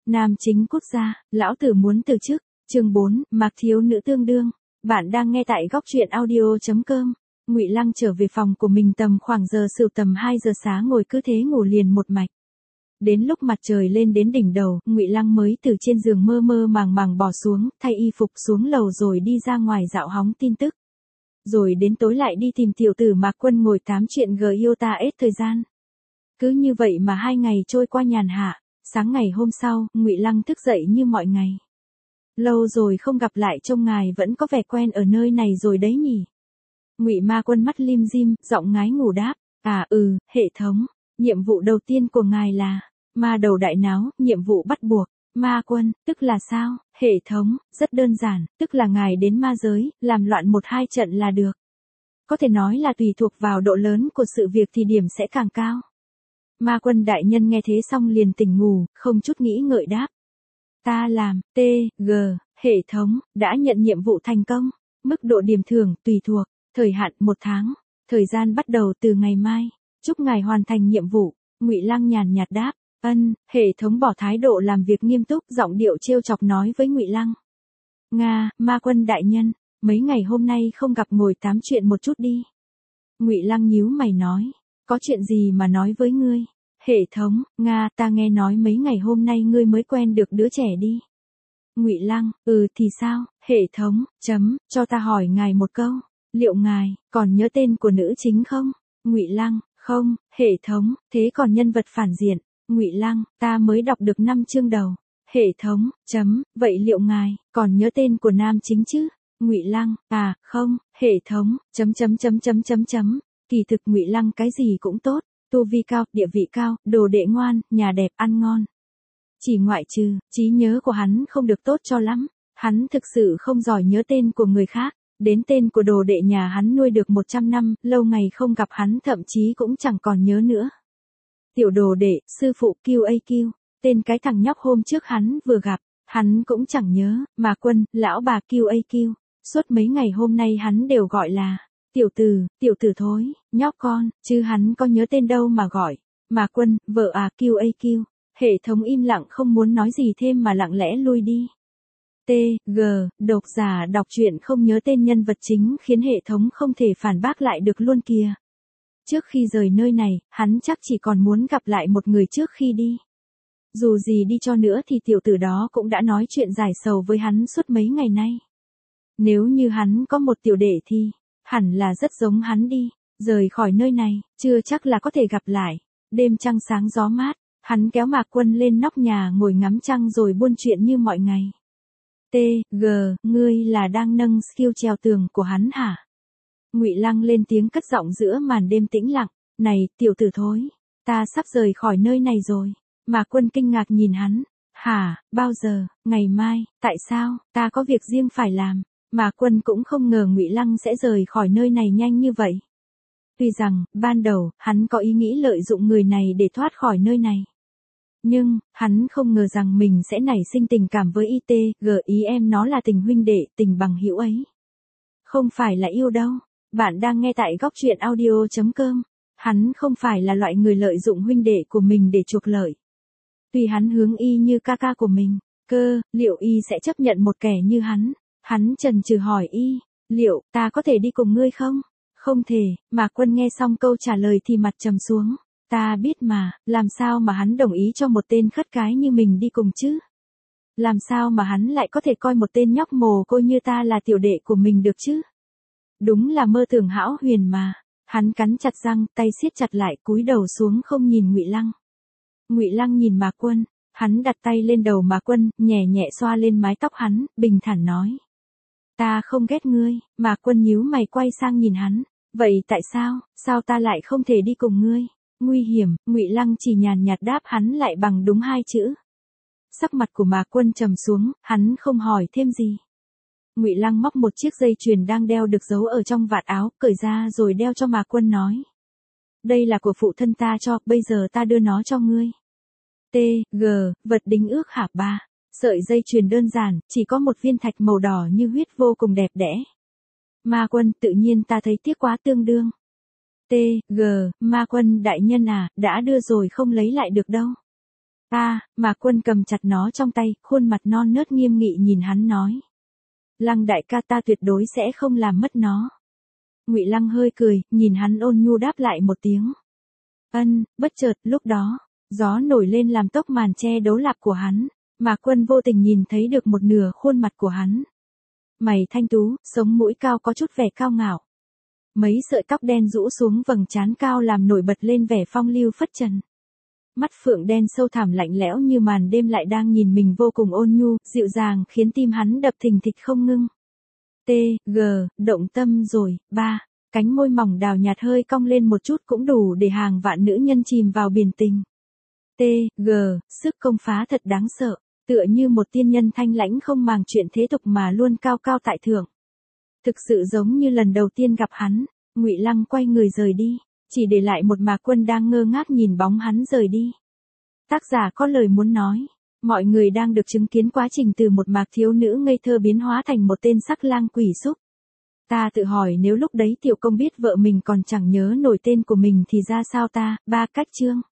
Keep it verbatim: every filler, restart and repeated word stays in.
Nam chính quốc gia, lão tử muốn từ chức. Chương bốn, Mạc thiếu nữ tương đương. Bạn đang nghe tại góc truyện audio chấm com. Ngụy Lăng trở về phòng của mình tầm khoảng giờ sửu tầm hai giờ sáng ngồi cứ thế ngủ liền một mạch. Đến lúc mặt trời lên đến đỉnh đầu, Ngụy Lăng mới từ trên giường mơ mơ màng màng bỏ xuống, thay y phục xuống lầu rồi đi ra ngoài dạo hóng tin tức. Rồi đến tối lại đi tìm tiểu tử Mạc Quân ngồi tám chuyện gờ yêu ta ết thời gian. Cứ như vậy mà hai ngày trôi qua nhàn hạ. Sáng ngày hôm sau, Ngụy Lăng thức dậy như mọi ngày. Lâu rồi không gặp lại, trông ngài vẫn có vẻ quen ở nơi này rồi đấy nhỉ. Ngụy Ma Quân mắt lim dim, giọng ngái ngủ đáp, à ừ, hệ thống, nhiệm vụ đầu tiên của ngài là ma đầu đại náo, nhiệm vụ bắt buộc. Ma Quân, tức là sao? Hệ thống, rất đơn giản, tức là ngài đến ma giới, làm loạn một hai trận là được. Có thể nói là tùy thuộc vào độ lớn của sự việc thì điểm sẽ càng cao. Ma Quân đại nhân nghe thế xong liền tỉnh ngủ, không chút nghĩ ngợi đáp. Ta làm, T, G, hệ thống, đã nhận nhiệm vụ thành công. Mức độ điểm thưởng, tùy thuộc, thời hạn một tháng, thời gian bắt đầu từ ngày mai. Chúc ngài hoàn thành nhiệm vụ. Ngụy Lăng nhàn nhạt đáp, ân, hệ thống bỏ thái độ làm việc nghiêm túc, giọng điệu trêu chọc nói với Ngụy Lăng. Nga, Ma Quân đại nhân, mấy ngày hôm nay không gặp ngồi tám chuyện một chút đi. Ngụy Lăng nhíu mày nói. Có chuyện gì mà nói với ngươi? Hệ thống, Nga, ta nghe nói mấy ngày hôm nay ngươi mới quen được đứa trẻ đi. Ngụy Lăng, ừ thì sao? Hệ thống, chấm, cho ta hỏi ngài một câu. Liệu ngài còn nhớ tên của nữ chính không? Ngụy Lăng, không. Hệ thống, thế còn nhân vật phản diện? Ngụy Lăng, ta mới đọc được năm chương đầu. Hệ thống, chấm, vậy liệu ngài còn nhớ tên của nam chính chứ? Ngụy Lăng, à, không. Hệ thống, chấm chấm chấm chấm chấm chấm. Kỳ thực Ngụy Lăng cái gì cũng tốt, tu vi cao, địa vị cao, đồ đệ ngoan, nhà đẹp, ăn ngon. Chỉ ngoại trừ, trí nhớ của hắn không được tốt cho lắm, hắn thực sự không giỏi nhớ tên của người khác, đến tên của đồ đệ nhà hắn nuôi được một trăm năm, lâu ngày không gặp hắn thậm chí cũng chẳng còn nhớ nữa. Tiểu đồ đệ, sư phụ Q A Q, tên cái thằng nhóc hôm trước hắn vừa gặp, hắn cũng chẳng nhớ, mà Quân, lão bà Q A Q, suốt mấy ngày hôm nay hắn đều gọi là tiểu tử, tiểu tử thối, nhóc con, chứ hắn có nhớ tên đâu mà gọi. Mà Quân, vợ à Q A Q, hệ thống im lặng không muốn nói gì thêm mà lặng lẽ lui đi. T, G, độc giả đọc truyện không nhớ tên nhân vật chính khiến hệ thống không thể phản bác lại được luôn kìa. Trước khi rời nơi này, hắn chắc chỉ còn muốn gặp lại một người trước khi đi. Dù gì đi cho nữa thì tiểu tử đó cũng đã nói chuyện giải sầu với hắn suốt mấy ngày nay. Nếu như hắn có một tiểu đệ thì hẳn là rất giống hắn đi, rời khỏi nơi này, chưa chắc là có thể gặp lại. Đêm trăng sáng gió mát, hắn kéo Mạc Quân lên nóc nhà ngồi ngắm trăng rồi buôn chuyện như mọi ngày. T, G, ngươi là đang nâng skill trèo tường của hắn hả? Ngụy Lăng lên tiếng cất giọng giữa màn đêm tĩnh lặng, này, tiểu tử thối, ta sắp rời khỏi nơi này rồi. Mạc Quân kinh ngạc nhìn hắn, hả, bao giờ, ngày mai, tại sao, ta có việc riêng phải làm. Mạc Quân cũng không ngờ Ngụy Lăng sẽ rời khỏi nơi này nhanh như vậy. Tuy rằng, ban đầu, hắn có ý nghĩ lợi dụng người này để thoát khỏi nơi này. Nhưng, hắn không ngờ rằng mình sẽ nảy sinh tình cảm với i tê, g ý em nó là tình huynh đệ, tình bằng hữu ấy. Không phải là yêu đâu. Bạn đang nghe tại góc truyện audio chấm com. Hắn không phải là loại người lợi dụng huynh đệ của mình để chuộc lợi. Tuy hắn hướng y như ca ca của mình, cơ, liệu y sẽ chấp nhận một kẻ như hắn? Hắn chần chừ hỏi y, liệu, ta có thể đi cùng ngươi không? Không thể. Mạc Quân nghe xong câu trả lời thì mặt trầm xuống. Ta biết mà, làm sao mà hắn đồng ý cho một tên khất cái như mình đi cùng chứ? Làm sao mà hắn lại có thể coi một tên nhóc mồ côi như ta là tiểu đệ của mình được chứ? Đúng là mơ tưởng hão huyền mà. Hắn cắn chặt răng, tay siết chặt lại, cúi đầu xuống không nhìn Ngụy Lăng. Ngụy Lăng nhìn Mạc Quân, hắn đặt tay lên đầu Mạc Quân, nhẹ nhẹ xoa lên mái tóc hắn, bình thản nói. Ta không ghét ngươi. Mạc Quân nhíu mày quay sang nhìn hắn. Vậy tại sao, sao ta lại không thể đi cùng ngươi? Nguy hiểm. Ngụy Lăng chỉ nhàn nhạt đáp hắn lại bằng đúng hai chữ. Sắc mặt của Mạc Quân trầm xuống, hắn không hỏi thêm gì. Ngụy Lăng móc một chiếc dây chuyền đang đeo được giấu ở trong vạt áo, cởi ra rồi đeo cho Mạc Quân nói. Đây là của phụ thân ta cho, bây giờ ta đưa nó cho ngươi. T, G, vật đính ước hả ba? Sợi dây chuyền đơn giản, chỉ có một viên thạch màu đỏ như huyết vô cùng đẹp đẽ. Ma Quân, tự nhiên ta thấy tiếc quá tương đương. T, G, Ma Quân đại nhân à, đã đưa rồi không lấy lại được đâu. Ta, Mạc Quân cầm chặt nó trong tay, khuôn mặt non nớt nghiêm nghị nhìn hắn nói. Lăng đại ca, ta tuyệt đối sẽ không làm mất nó. Ngụy Lăng hơi cười, nhìn hắn ôn nhu đáp lại một tiếng. Ân, bất chợt, lúc đó, gió nổi lên làm tốc màn che đấu lạp của hắn. Mạc Quân vô tình nhìn thấy được một nửa khuôn mặt của hắn. Mày thanh tú, sống mũi cao có chút vẻ cao ngạo. Mấy sợi tóc đen rũ xuống vầng trán cao làm nổi bật lên vẻ phong lưu phất trần. Mắt phượng đen sâu thẳm lạnh lẽo như màn đêm lại đang nhìn mình vô cùng ôn nhu, dịu dàng khiến tim hắn đập thình thịch không ngưng. T, G, động tâm rồi, ba. Cánh môi mỏng đào nhạt hơi cong lên một chút cũng đủ để hàng vạn nữ nhân chìm vào biển tình. T, G, sức công phá thật đáng sợ, tựa như một tiên nhân thanh lãnh không màng chuyện thế tục mà luôn cao cao tại thượng. Thực sự giống như lần đầu tiên gặp hắn, Ngụy Lăng quay người rời đi, chỉ để lại một Mạc Quân đang ngơ ngác nhìn bóng hắn rời đi. Tác giả có lời muốn nói, mọi người đang được chứng kiến quá trình từ một Mạc thiếu nữ ngây thơ biến hóa thành một tên sắc lang quỷ xúc. Ta tự hỏi nếu lúc đấy Tiểu Công biết vợ mình còn chẳng nhớ nổi tên của mình thì ra sao ta, ba cách chương.